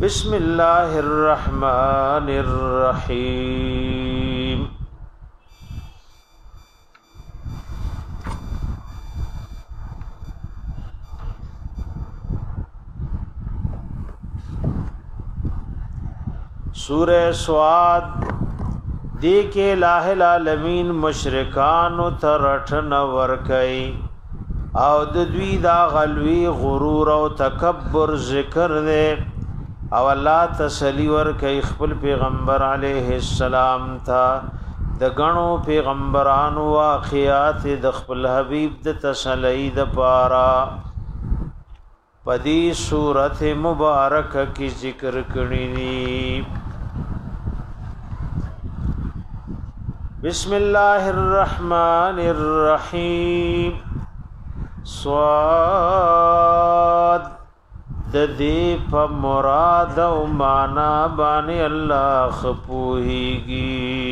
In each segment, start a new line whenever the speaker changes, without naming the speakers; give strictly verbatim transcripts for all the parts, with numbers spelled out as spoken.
بسم الله الرحمن الرحيم سورہ سواد دی کے الہ العالمین مشرکان ترٹن ورکئی او د دوی دا غلوی غرور او تکبر ذکر دے او الله تسلی ورکئی خپل پیغمبر علیہ السلام تا د غنو پیغمبرانو واقعات د خپل حبیب د تسلی د پارا پدی سورۃ مبارک کی ذکر کړي بسم الله الرحمن الرحیم صاد د دې په مراد او معنا باندې الله خپوهيږي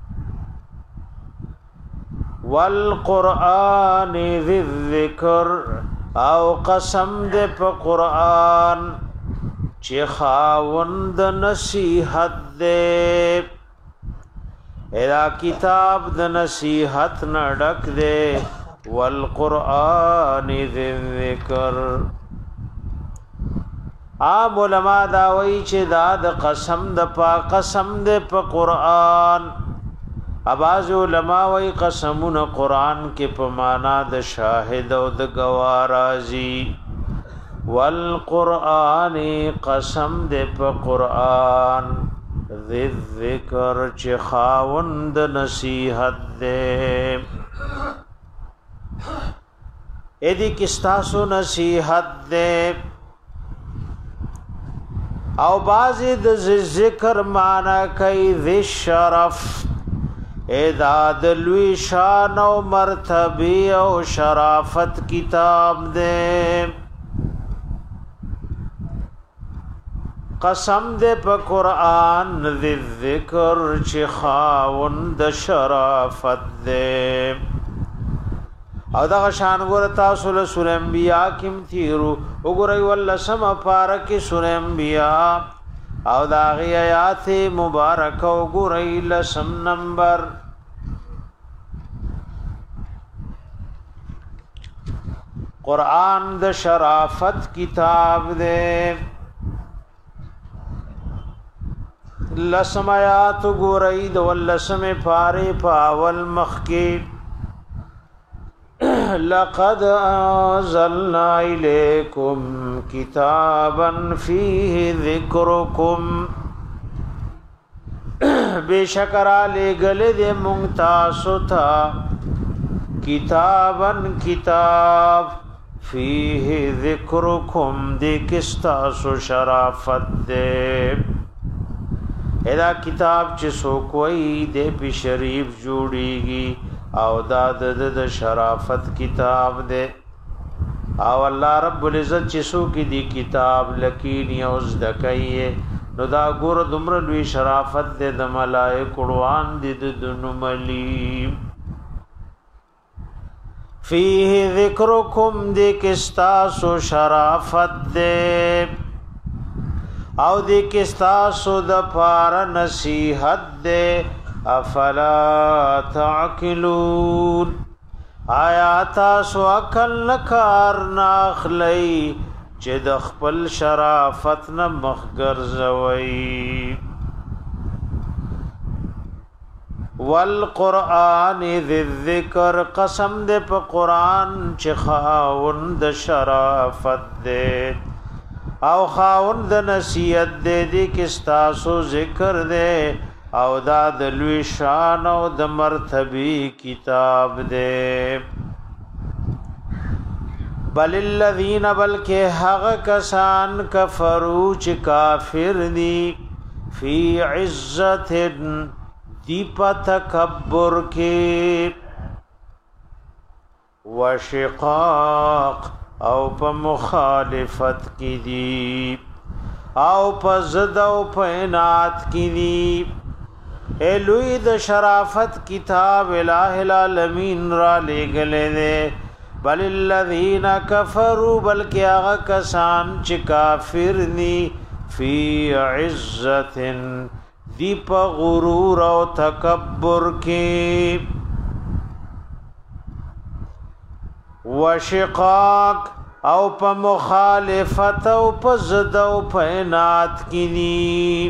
والقران ذی الذکر او قسم دې په قران چې خاوند نصیحت دې ادا کتاب د نصیحت نه ډک دے والقران ذی الذکر عام علماء دا وی چې دا د قسم د پا قسم د په قران اباظ علماء وی قسمون قران کې په معنا د شاهد او د گواه راځي والقران قسم د په قران ذی ذکر چه خاوند نصیحت دے ایدی کستاسو نصیحت دے او بازی د ذکر مانا کئی ذی شرف ایداد لوی شان او مرتبی او شرافت کتاب دے قسم دے پا قرآن ذی ذکر چی خاوند شرافت دے او دا غشان گورتا سول سور انبیاء کم تیرو اگرئی واللسم پارکی سور انبیاء او دا غی آیات مبارک اگرئی لسم نمبر قرآن دا شرافت کتاب دے لسم آیات گورئی دو لسم پارے پاول مخکی لقد انزلنا الیکم کتابا فیہ ذکرکم بے شکرہ لے گلے دے منتاسو تھا کتابا کتاب فیہ ذکرکم دے کستاسو شرافت دے ادا کتاب چې سو کوئی دې په شریف جوړیږي او دا د شرافت کتاب دې او الله رب العزت چې سو کې دې کتاب لکینی او زدکایې نو دا ګور دمر لوی شرافت دې د ملائکه قرآن دې د نملی فیه ذکرکم دې کستاسو شرافت دې او دی کستاسو د پار نصیحت دے افلا تعقلون آیا تاسو عقل نکار ناخلی چه د خپل شرافت نه مخګرځوي والقران ذی الذکر قسم دے په قران چې خاوند شرافت دے او خاوند نصیحت دے دی کستاسو ذکر دے او دا د لوی شان او د مرتبی کتاب دے بل الذین بلکہ حق کسان کفرو چ کافر دی فی عزت دی پا تکبر کے وشقاق او په مخالفت کی دی او په ضد او په انات کی دی اے لوی د شرافت کتاب الہ العالمین را لګلې دے بل الذین کفروا بلکہ هغه کسان چې کافر ني فی عزت دی پا غرور او تکبر کی وشقاق او پا مخالفت او پا زد او پا انات کی دی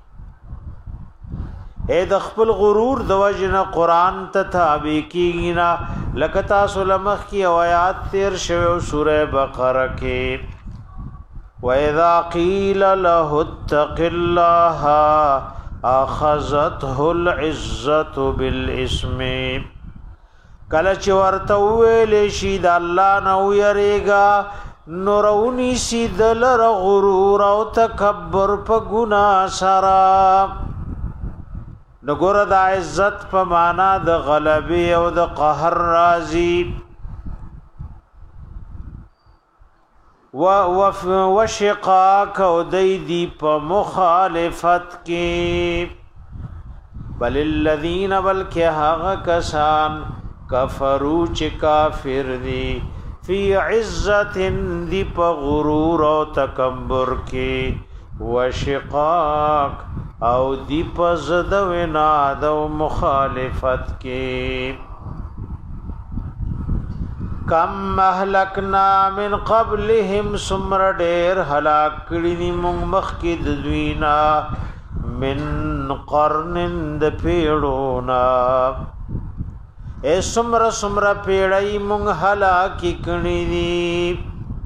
اے د خپل غرور د وجنه قران ته تابع کیږي نه لکه تاسو لمخ کی آیات تیر شوی سوره بقره کې واذا قيل له اتق الله اخذته العزه بالاسم کله چې ورته ویل شي د الله نو یریګا نورونی سي دل غرور او تکبر په ګنا سره نګور د عزت په معنا د غلبي او د قهر راضي و وشقاق او دای دی په مخالفت کې بل الذين بلکه هغه کسان کفرو چې کافر دي فی عزت دی په غرور او تکبر کې وشقاق او دی پزد ونا دو مخالفت کے کم اهلکنا من قبلهم سمر ډیر هلاک کړي موږ مخکې د دوینا من قرن د پیړونا اے سمر سمر پیړای موږ هلاک کړي دي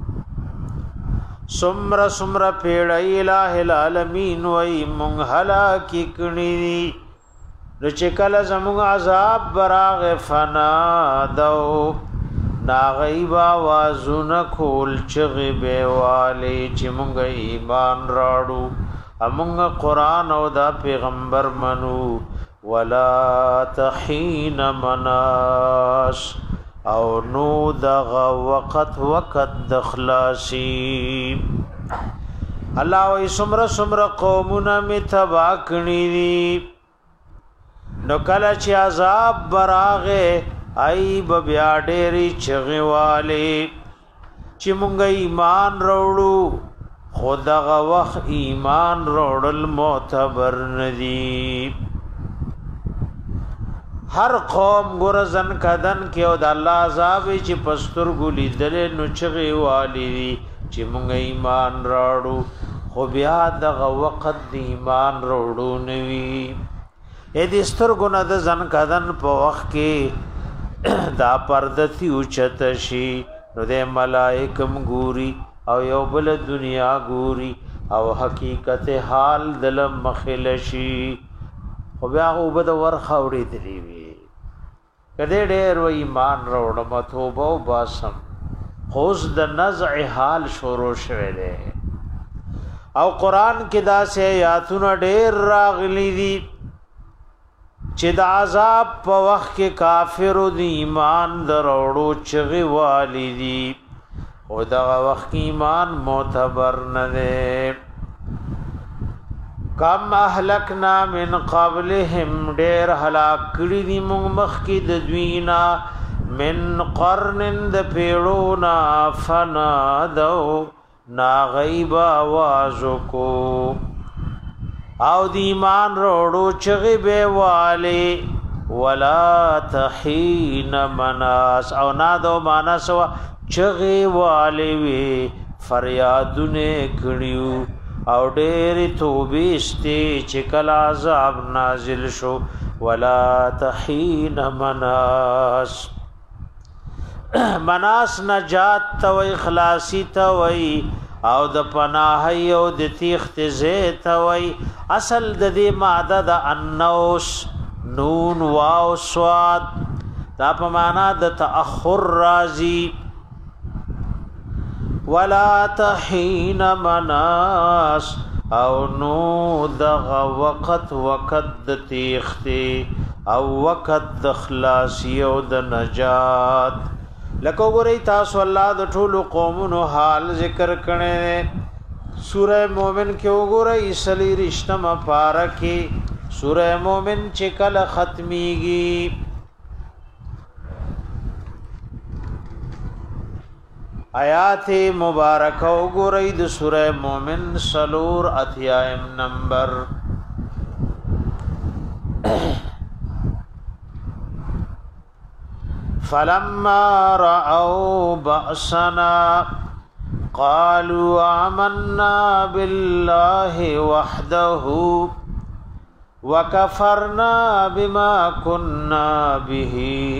سمر سمر پیڑای الہ العالمین وی مونگ حلاکی کنی نو چکل زمونگ عذاب براغ فنا دو ناغیب آوازون کھول چغی بیوالی چی مونگ ایمان راڑو امونگ قرآن او دا پیغمبر منو ولا تحین مناس او نو دغه وقت وقت د خلاصي الله وي سمره سمره قومونه می تبا کړی دي نو کله چې عذاب براغه ای بیا ډېری چغواله چې مونږ ایمان وروړو خدغه وخت ایمان وروړل معتبر ندي هر قوم ګرزن کدن کې او د الله عذاب چې پستر ګولې دل نو چغي والی چې مونږ ایمان راړو خو بیا دغه وخت د ایمان راړو نوي اې د ستر ګنا د ځن کدن په وخت کې دا پردتی اوچت شي نو د ملائکم ګوري او یو بل دنیا ګوري او حقیقت حال دل مخل شي خو بیا وبد ورخه وړي دی وی کده ډېر و ایمان وروړم توبه او باسم خوز د نزع حال شروع شوه دی او قران کې دا سه آیاتونه ډېر راغلي دي چې د عذاب په وخت کې کافر او د ایمان دروړو چغي والی دي او دا وخت ایمان معتبر نه دی کم اهلکنا من قبلهم ډیر هلاک کړي دي موږ مخکې د دوینا من قرن د پیړونا فنا دو نا غیب आवाज کو او دی ایمان روړو چغي به والي ولا تحين مناس او نادو مانسو چغي والي وی فریادونه کړیو او ډېر توبې استي چې کله عذاب نازل شو ولا تحين مناس مناس نجات تو اخلاصي تو او د پناهي او د تیخت زیت وي اصل د دې ماده د انوس نون واو صاد دا په معنا د تاخر راضي ولا تحين مناس او نو دغه وقت وقت د تیختی او وقت د خلاصي او د نجات لکه ګورئ تاسو الله د ټولو قومونو حال ذکر کړي سوره مومن کې وګورئ اسلی رښتما پارا کې سوره مومن چې کله ختميږي آیات مبارکه وګورئ د سوره مومن سلور اتیایم نمبر فلما رأوا بأسنا قالوا آمنا بالله وحده وكفرنا بما كنا به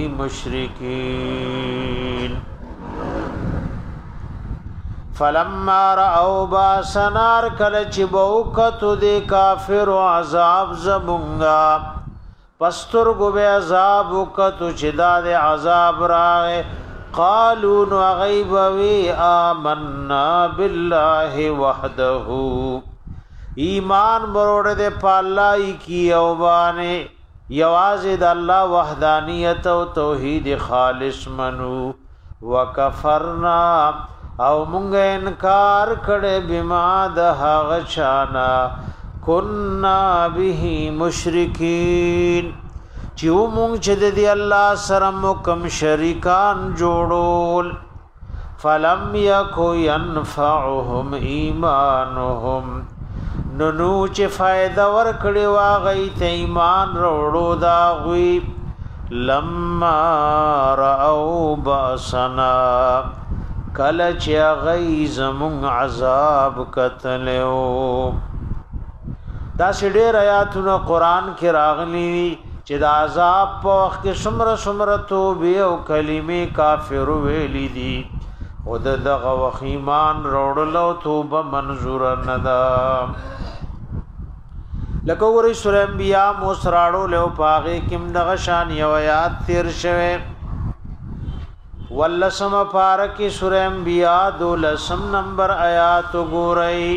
مشركين فلما رأوا بأسنا کل چې بوکتو د کافر عذاب زمونږه پستر گو بے عذاب وکتو چدا دے عذاب رائے قالوا نغیبوی آمنا باللہ وحدہو ایمان مروڑ دے پالائی کی اوبانے یوازد اللہ وحدانیت و توحید خالص منو وکفرنا او منگا انکار کڑے بما دہا غچانا کنا به مشرکین چیو مونږ چې د الله سره مکم شریکان جوړول فلم یکو ينفعهم ایمانهم نو چې فائدہ ورکړي واغی ته ایمان وروړو دا غوی لما راو باسنا کله چې غی زمون عذاب کتلو دا سډیر آیاتونه قران کې راغلي چې د عذاب په وخت کې څومره څومره توبه او کلمې کافر ویلي دي او دغه وخت ایمان وروړل او توبه منظور نه ده لکه ورې سورې انبیاء موسراړو له پاغه کېم دغه شان یو آیات تیر شوه ولسم پارکی سورې انبیاء دولسم نمبر آیات وګورئ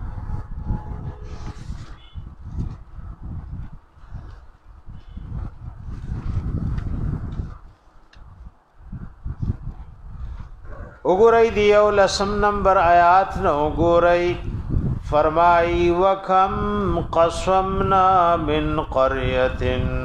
وګورئ دی او لسم نمبر آیات نو وګورئ فرمای وکم قسمنا من قريه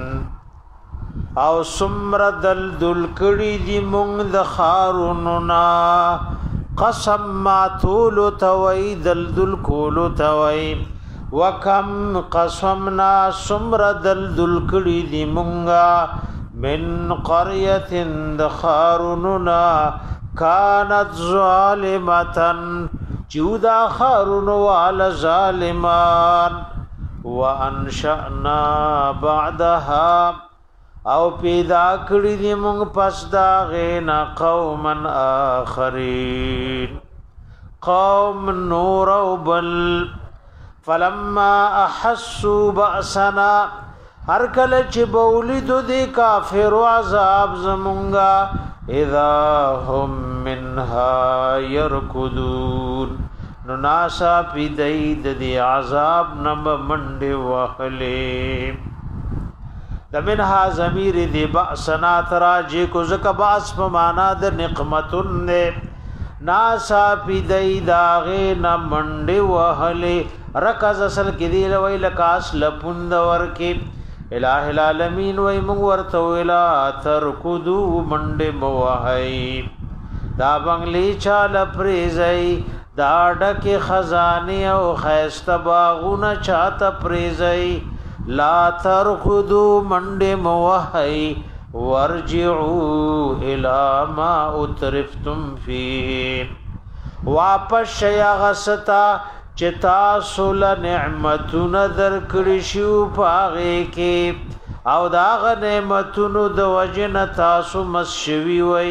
او سمر دل دل کړي دی مونږ د خاروننا قسم ما طول توي دل دل کول توي وکم قسمنا سمر دل دل کړي دی مونږه من قريه د خاروننا کانت ظالمتن چودا خارون وال ظالمان وانشأنا بعدها او پیدا کړی دی مونږ پس دا غینا قوما آخرین قوم نور او بل فلما احسوا بأسنا هر کله چې بولید دی کافر عذاب زمونږه اذا هم منها يركضون نو ناسا پی دید دی عذاب نم منڈ وحلی دمنها زمیر دی بأسنا تراجی کو زکا باس پمانا در نقمتن دے ناسا پی دید آغی نم منڈ وحلی رکز اصل کی دی لوی لکاس لپند ورکی الہ العالمین وی مغورتو الہ ترکدو منڈ موحی دا بنگلی چال پریزئی دا ڈکی خزانی او خیست باغون چاہت پریزئی لا ترکدو منڈ موحی ورجعو الہ ما اترفتم فی واپس شیاغستا چتا سول نعمتون در کرشیو پاغے کے او داغ نعمتون دو وجن تاسو مسشوی وی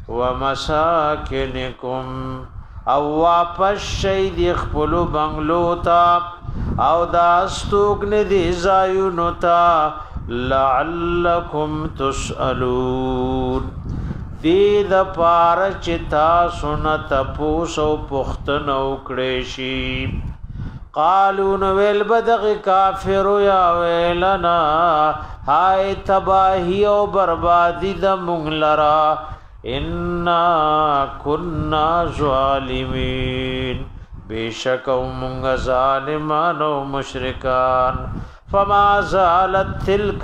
ومساکنکم او واپس شید اخپلو بنگلو تا او داستوگن دی زایونو تا لعلکم تسألون دی د پار چتا سنت پوسو پختنو کړي قالو نو ویل بدغ کافر یا ویلنا هاي تباہی او بربادی د مغلرا ان كنا ظالمین بیشک موږ ظالمان او مشرکان فما زالت تلك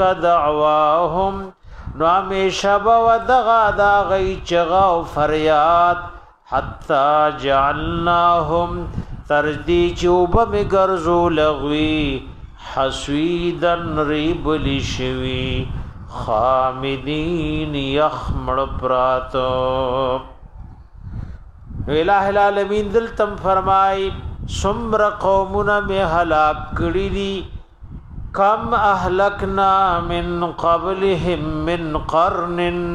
دعواهم نو همیشه به دغه دا غي چغا او فریاد حتا جعلناهم تردی چوب می گرزو لغوی حسویدن ریب لشوی خامدین یخمڑ پراتو. الہ العالمین دلتم فرمائی سمر قومنا میں ہلاک کری دی کم اہلکنا من قبلهم من قرن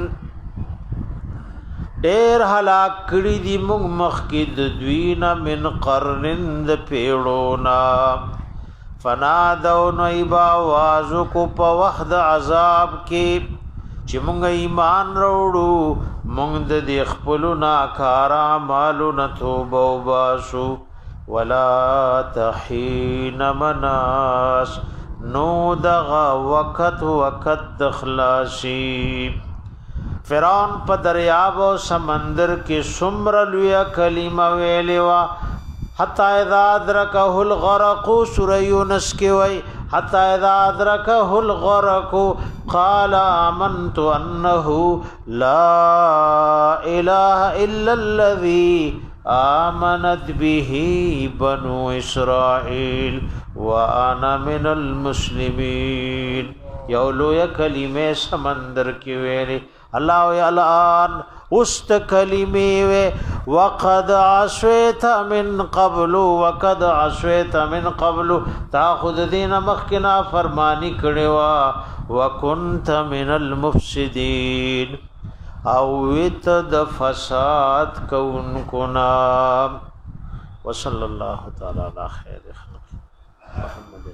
دیر ہلاک کری دی مونږ مخکد دوینا من قرن د پیڑونا فنادو نویبا وازو کو پا وقت عذاب کی چی مونږ ایمان روڑو مونږ د دی خپلو ناکارا مالو نتوبو باسو ولا تحین مناس نو دغا وقت وقت دخلاشی. فرعون په دریاب او سمندر کې سمر لویا کلمه ویلې وا حتا اذا ادرکه الغرق سوره یونس کې وای حتا اذا ادرکه الغرق قال آمنت انه لا اله الا الذي آمنت به بنو اسرائيل وانا من المسلمين. یو لویا کلمه سمندر کې ویلې الله یعلان است کلمه و وقد عصيت من قبل وقد عصيت من قبل تاخذ دین مخکنا فرمانی کړي وا وكنت من المفسدين او وت د فساد کون کنا. وصلی الله تعالی علی خیر خلق محمد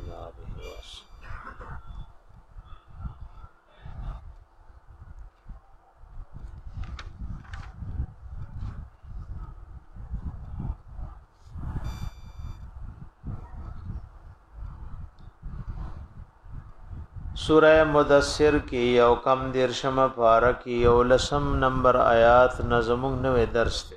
سورہ مدثر کی یو کم دیرشم پارہ کی یو لسم نمبر آیات نظمون نوے درس تے.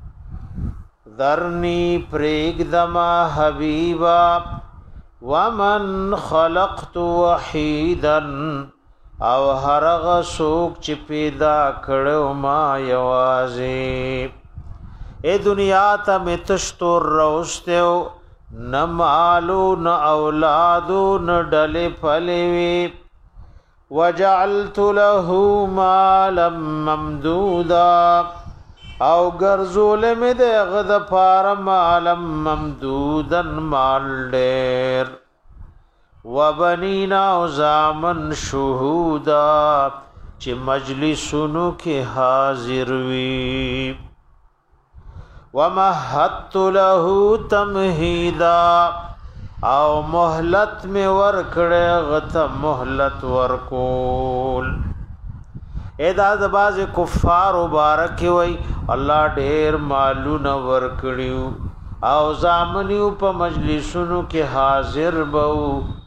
ذرنی پریگدما حبیبا ومن خلقت وحیدا او هرغ سوک چی پیدا کڑو ما یوازی. اے دنیا تا میں تشتور روستیو نہ مالو نہ اولادو نہ ڈلے پھلوی وجعلت له مالا ممدودا او گرزول میں دے غد پار مالا ممدودا مال دیر وبنینا زامن شہودا چی مجلسونو کے حاضر وی ومهدت له تمهیدا او مهلت میں ورکڑے غت مهلت ورکول. ادا د باز کفار مبارک وی الله ډیر مالونه ورکړیو او زامنیو په مجلسونو کې حاضر بو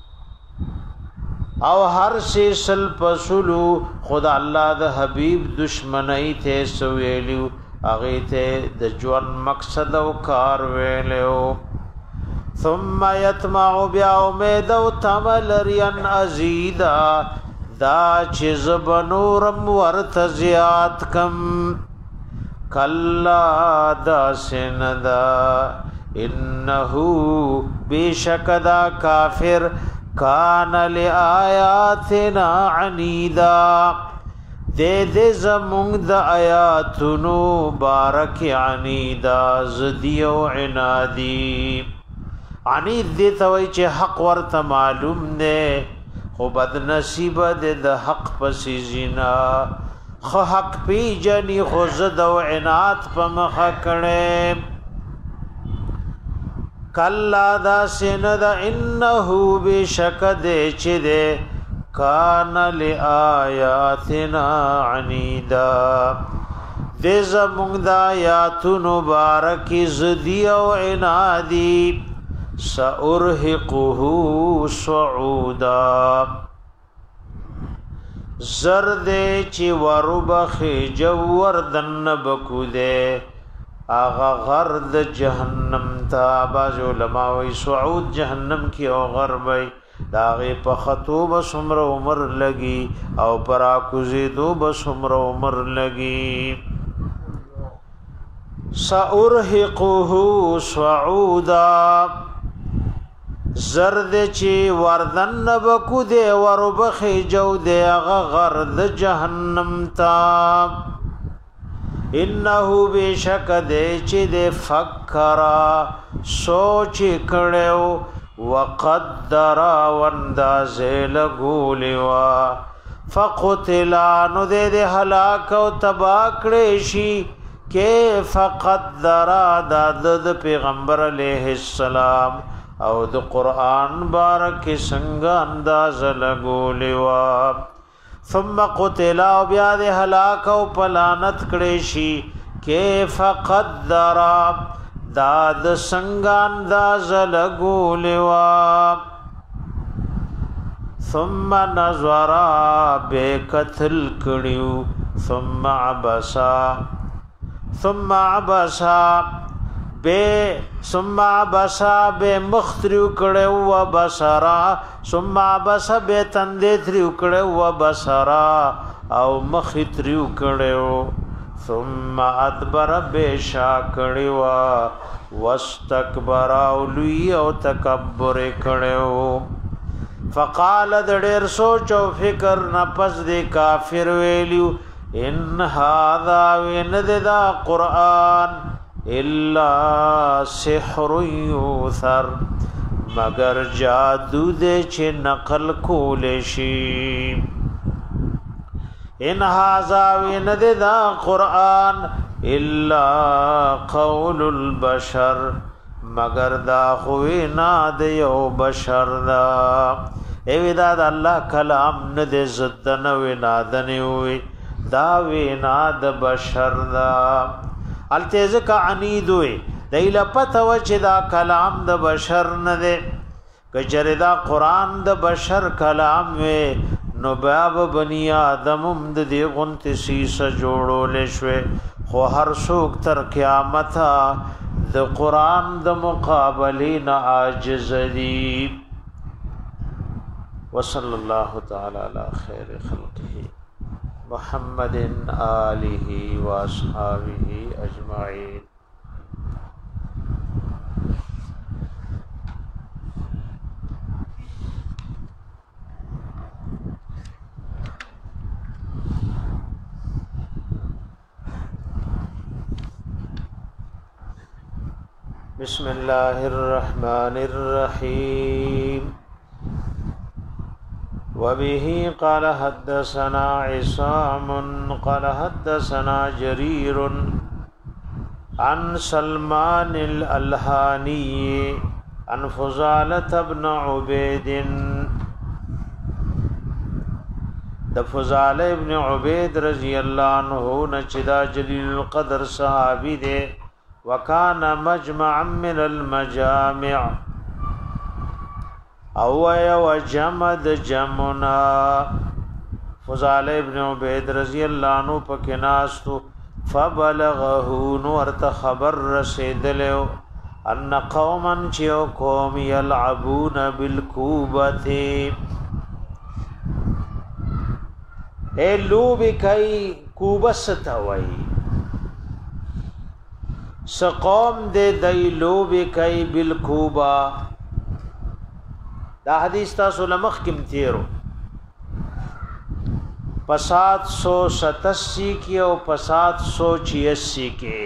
او هر شي سل پسلو خدا الله د حبیب دشمنی ته سویلیو اغه ته د ژوند مقصد او کار ویلو. ثم يطمع بیا امید او تمل رین ازیدا دا چیز بنورم ورت زیات کم کلا دا سندا انه بشکدا کافر کان لآیاتنا عنیدا دے دے زمونگ دا آیاتونو بارک عنیدا زدیو عنادی. عنید دیتا وی چه حق ورطا معلوم دے خو بد نصیب دے دا حق پسی زینا خو حق پی جنی خو زدو عناد پا مخکڑے کلا دا سند انہو بشک دے چه دے کان لآیاتنا عنیدا دے زمونگ دا آیاتونو بارکی زدی و عنادی سأرهقه صعودا زرد چی وربخ جور دن بکو دے آغا غرد جہنم تا باز علماء وی صعود جہنم کی او غربی داغی پا خطو بس عمر عمر لگی او پراکوزی دو بس عمر عمر لگی. سأرهقه صعودا زرد چی وردن نبکو دے وربخی جو دے غرد جہنم تا انہو بیشک دے چی دے فکرا سوچ کڑیو وقدرا واندازے لگولیوا فقتلانو دے دے حلاکو تباکڑیشی کیف قدرا دادد پیغمبر علیہ السلام او د قرآن بارک څنګه انداز لګولیوا ثم قتل او بیا د هلاک او پلانت کړي شي کیف قدر داد څنګه انداز لګولیوا ثم نظر بقتل کړيو ثم عبسا ثم عبسا بے ثم عبسا بے مختریو کڑے و بسرا ثم عبسا بے تندے تریو کڑے و بسرا او مختریو کڑے و ثم ادبر بے شا کڑے و واستکبر اولوی او تکبر کڑے و فقال دڑیر سوچ و فکر نپس دے کافر ویلیو ان هذا وند دا قرآن الا سحر یوثر مگر جادو دے چه نقل کول شي ان هذا وند دا قرآن الا قول البشر مگر دا خوینا د یو بشر دا ای دا الله کلام نه د زدن و نادن وی دا وینا د بشر دا التیز کا عنید وی دیل پته و چې دا کلام د بشر نه دی کجره دا قران د بشر کلام وی نو باب بنی آدم د دی غنت سیس جوړول شوی خو هر څوک تر قیامت د قران د مقابله نه عاجز دی وصلی الله تعالی علی خیر خلقه محمد آلہ و اصحابہ اجمعین بسم اللہ الرحمن الرحیم وبه قال حدثنا عصام قال حدثنا جرير عن سلمان الألهاني عن فضالة بن عبيد د فضالة ابن عبيد رضي الله عنه نچدا جليل القدر صحابي دے وكان مجمعا من المجامع او یو جمد جمنا فضال ابن عبید رضی اللہ عنہ پکناستو فبلغه نورت خبر رسیدلو ان قوما چیو قوم یلعبون بالکوبت اے لوبی کئی کوبستوئی سقوم دے دی لوبی کئی بالکوبا دا حدیث تاسو لمخ کم تیرو پسات سو ستسی کی او پسات سو چیسی کی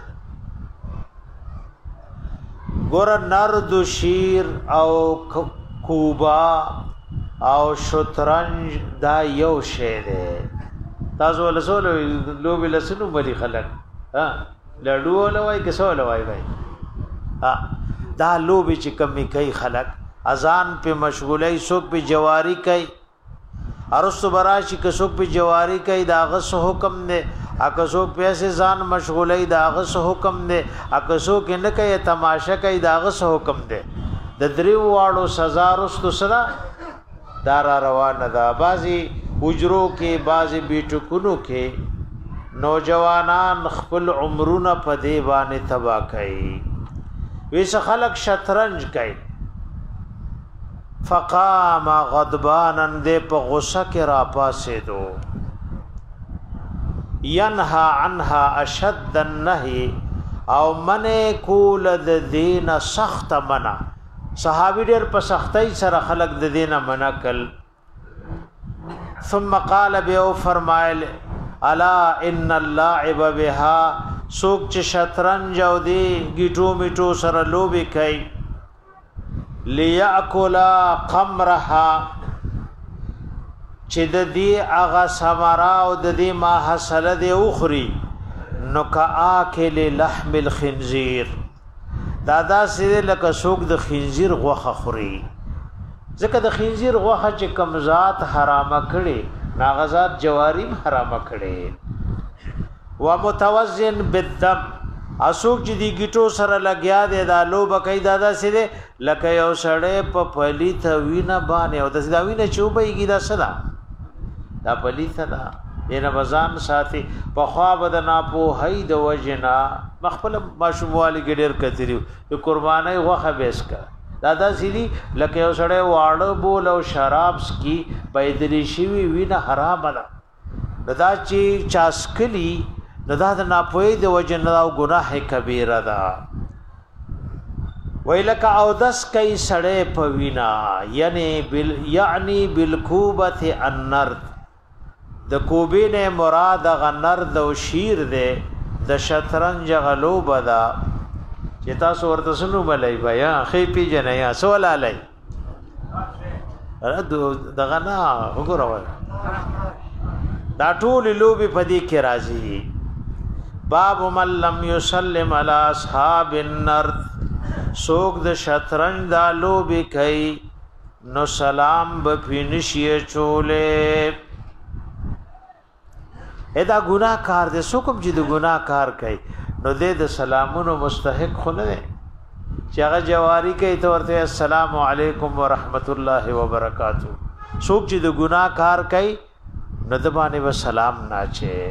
گور نرد شیر او کوبا او شطرنج دا یو شے دے تاسو لسو لوبی لسنو بلی خلق لڑو لوائی کسو لوائی بھائی دا لوبی چی کمی کئی خلق اذان پہ مشغولی سوک پہ جواری کئی ارستو براشی کسوک پہ جواری کئی دا غص حکم دے اکسوک پہ ایسے زان مشغولی دا غص حکم دے اکسوک انکای تماشا کئی دا غص حکم دے دا دریو وارو سزا رستو صدا دارا روان دا بازی اجرو کے بازی بیٹکنو کے نوجوانان خپل عمرون پا دیبان تبا کئی ویس خلق شطرنج کئی فقام غضبانا دے پا غصہ کے راپا سے دو ینہا عنہا اشد النہی او منه کول د دین سخت منا صحابي ډېر په سختۍ سره خلق د دینه منا کل ثم قال بيو فرمایل الا ان اللاعب بها سوق چې شطرنج او دی گیټو میټو سره لوبي کوي ليأكل قمرها چې د دې اغا ثمرا او د دې ما حاصله دی اخري نو کاکل لحم الخنزير دادا سره لکه سوق د خنزیر غوخه خوري ځکه د خنزیر غوخه چې کمزات حرامه کړي ناغزات جواریم حرامه کړي ومتوزن بالدم اسوک چې دی گیټو سره لګیا دی دا لو بکای دادا سره لکه یو سړی په پلی ته وینه باندې او د دا وینه چوبېږي دا صدا دا پلی ته دا د رمضان ساتي په خوا بد نه په هي د وجنا مخفل ماشوموالي ګډر کتریو د قرباني غوخه بیس کا دادا سيدي لکه یو سړی واړه بول او شراب سکي بيدلی شي وینه حرام ده دا چې چاسکلی دا د ناپوهي د وجنا او ګناه کبیره ده ویلک او دس کای سړی په وینا یعنی بل یعنی بالکوبه النرد د کوبې نه مراد غنرد او شیر ده د شطرنج غلو بدا چې تاسو ورته سنو ملای بیا خې پی جن یا سوال علی رد دغنا وګورئ دا ټول لوبي پدې کې راځي باب من لم يسلم على اصحاب النرد سوق د شطرنج دا لوبي کوي نو سلام به پینشي چوله ادا ګناه کار دې سوکم چې د ګناه کار کوي نو دې د سلامونو مستحق خو نه چې هغه جواری کوي ته ورته السلام علیکم ورحمت الله وبرکاتہ سوک چې د ګناه کار کوي نو د باندې و سلام ناچه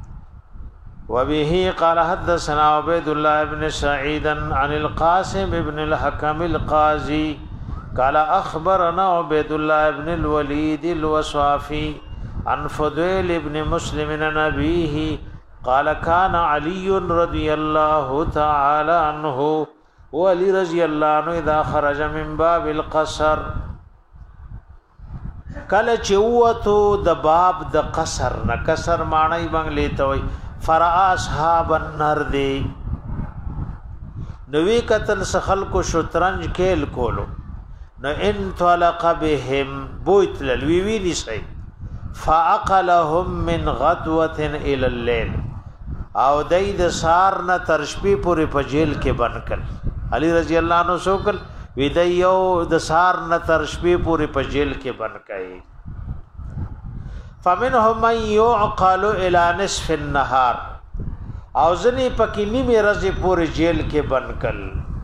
وبه قال حدثنا عبيد الله بن سعيد عن القاسم بن الحكم القاضي قال اخبرنا عبيد الله بن الوليد الوصافي عن فضيل ابن مسلم عن أبيه قال كان علي رضي الله تعالى عنه وعلي رضي الله عنه إذا خرج من باب القصر کله چوتو د باب د قصر نه قصر معنی بنگلی ته وي فرا اصحاب النرد نوې قتل سخل کو شطرنج کېل کولو نو ان طلق بهم بوت لوي وی نسي فاقلهم من غدوه الى الليل او دای د سار نه تر شپې پورې په جیل کې بنکل علي رضی الله عنه سوکل وی د یو د سار نه تر شپې پورې په جیل کې بنکای فمنهم من يعقل الى نصف النهار او ځنی پکې نیمه ورځې پورې جیل کې بنکل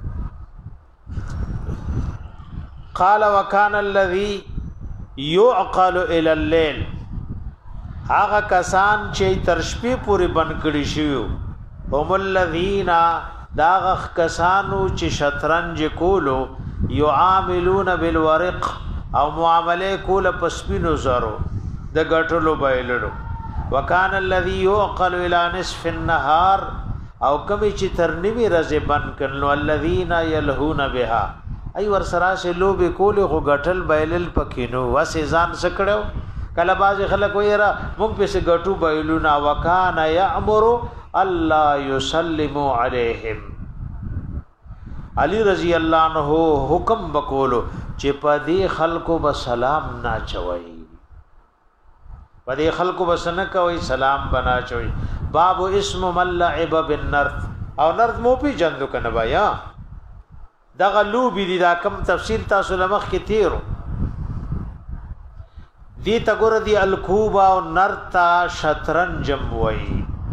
قال وكان الذي يعقل الى الليل هغه کسان چې تر شپې پورې بند کړي شو هم الذين داغ کسانو چې شطرنج کولو يعاملون بالورق او معامله کول پسپینو زرو د غټلو بایلړو وکان الذي يعقل الى نصف النهار او کمی چې تر نیمه ورځې بند کړي الذين يلهون بها ای ور سره سه لوب کول غو غټل بایلل پکینو واسه ځان سکړو کله باز خلک ویرا موږ په څه غټو بایلونا وکانا یامر الله یسلم علیہم علی رضی الله عنه حکم وکولو چې په دې خلکو به سلام نه چوي په دې خلکو به سن کوي سلام بنا چوي باب اسم من لعب بالنرد او نرد مو پی جندو کنه بیا دغه لوبي دي دا کم تفصیل تاسو لمخ کې تیرو دی تګور دی الکوبا او نرتا شطرنجم وای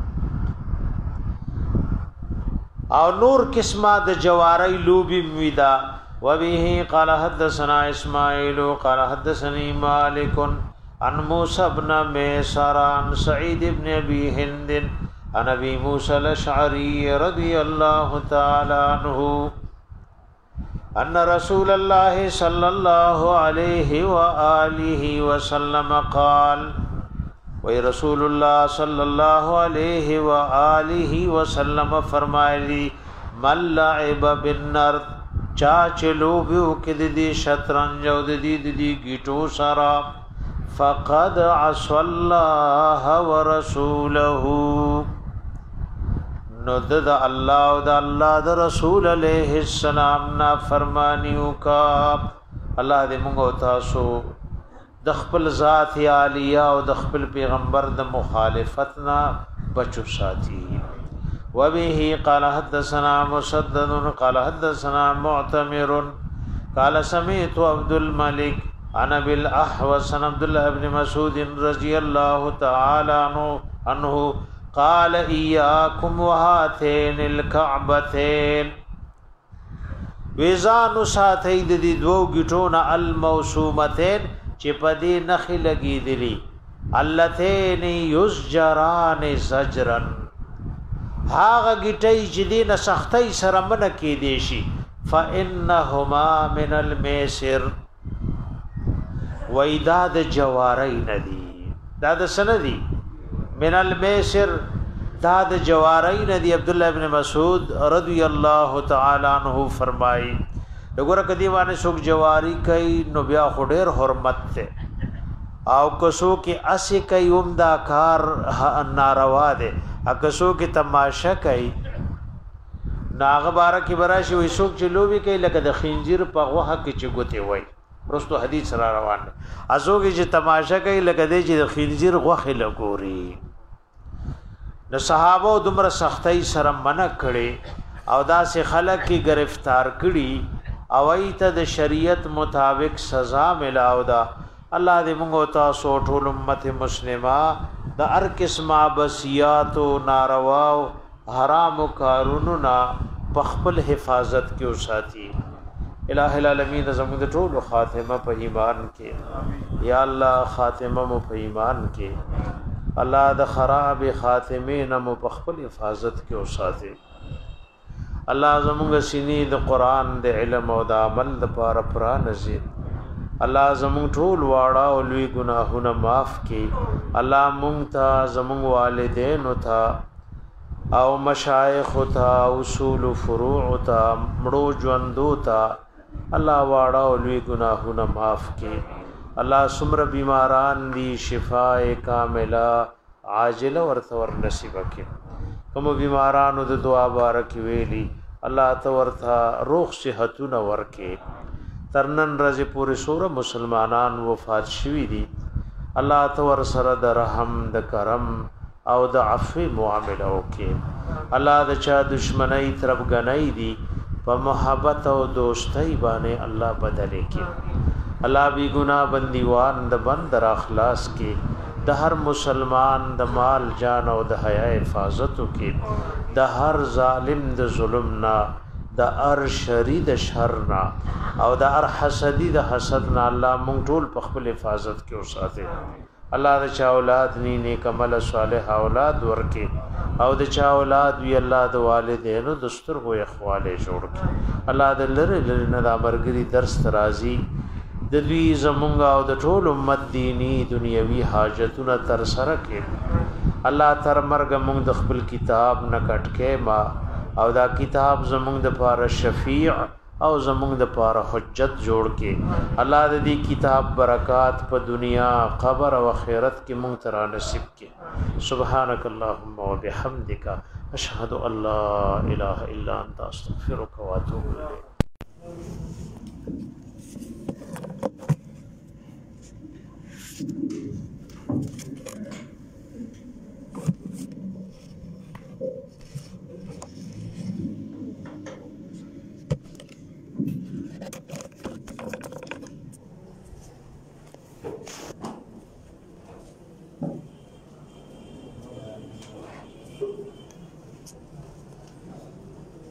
او نور قسمه د جواری لوبي میدا وبه قال حدثنا اسماعيل قال حدثني مالك عن موسى بن ميسر عن سعيد بن ابي هند عن ابي موسى الاشعري رضي الله تعالى عنه ان رسول الله صلى الله عليه واله وسلم قال وی رسول الله صلی الله علیه و آله وسلم فرمایلی من لعب بالنرد چا چلو بیو کې د شطرنج او د دې د گیټو سرا فقد عصى الله ورسوله نو د الله او د الله د رسول علیه السلام نا فرمانیو کا الله دې موږ تاسو د خپل ذات عالیه او د خپل پیغمبر د مخالفتنا بچو ساتي. وبه قال حدثنا مسدد قال حدثنا معتمر قال سمعت عبد الملك عن ابي الاحوص عن عبد الله بن مسعود رضي الله تعالى عنه قال اياكم وهاتين الكعبتين وزان ساتي د دې دوه گیټونه الموسومتين چې پدې نخي لګي دي اللتين يسجران زجرا هاغه گیټي چې دې نه سختي سره من کې دي شي فانهما من الميسر وېداد جواري ندي دا د سندي من الميسر دا د جواري ندي. عبد الله ابن مسعود رضی الله تعالی عنہ فرمای وګوره کدی باندې څوک جواری کوي نو بیا خډیر حرمت ته او کسو کې اسی کوي عمدا کار ناروا ده اکسو کې تماشا کوي ناغه بارک براشي وې څوک چې لوبي کوي لکه د خنجر په غوخه کې چې ګوتې وای پرستو حدیث را روان ده ازوګي چې تماشا کوي لکه دې چې د خنجر غوخه لګوري. نو صحابه دومره سختۍ سره منع کړي او دا سه خلک کی گرفتار کړي او ایت د شریعت مطابق سزا ملاو دا. الله دې موږ تاسو ټول امت مسلمه د هر قسمه بسیات او ناروا او حرام کارونو نا پخپل حفاظت کې وساتي. الہ العالمین زموږ ټول خاتمه په ایمان کې یا الله خاتمه مو په ایمان کې الله د خراب خاتمین مو په خپل حفاظت کې وساتي. الله زموږ سینې د قران د علم او د عمل د پاره پرانځي. الله زموږ ټول واړه او لوی ګناهونه معاف کړي. الله مونږ ته زموږ والدین او ته او مشایخ او ته اصول فروع او ته مړو ژوندو ته الله واړه او لوی ګناهونه معاف کړي. الله سمره بیماران دی شفاء کامله عاجله ورته ور نصیب کړي. کوم بیمارانو د دعا بارک ویلی الله ته ورته روغ صحتونه ورکړي. ترنن رضی پورې سوره مسلمانان وفات شوي دي الله ته ور سره د رحم د کرم او د عفو معامله وکړي. الله د چا دشمنی طرف غنۍ دي په محبت او دوستۍ باندې الله بدل کړي. الله بی گناہ بندیوان د بند را اخلاص کې د هر مسلمان د مال جان او د حیا حفاظت کې د هر ظالم د ظلم نه د هر شری د شر نه او د هر حسدی د حسد نه الله مونږ ټول په خپل حفاظت کې وساتي. الله د چا اولاد ني نیک عمل صالح اولاد ورکي او د چا اولاد وی الله د والدینو د سترګو اخواله جوړ کړي. الله د لری لری نه د امرګری درس ترازی د دوی زمونږ او د ټول امت دینی دنیوي حاجتونه تر سره کړي. الله تر مرګ مونږ د خپل کتاب نه کټکې ما او دا کتاب زمونږ د پاره شفیع او زمونږ د پاره حجت جوړ کې. الله د دې کتاب برکات په دنیا قبر او آخرت کې مونږ ته نصیب کې. سبحانك اللهم وبحمدك اشهد ان لا اله الا انت استغفرك واتوب اليك.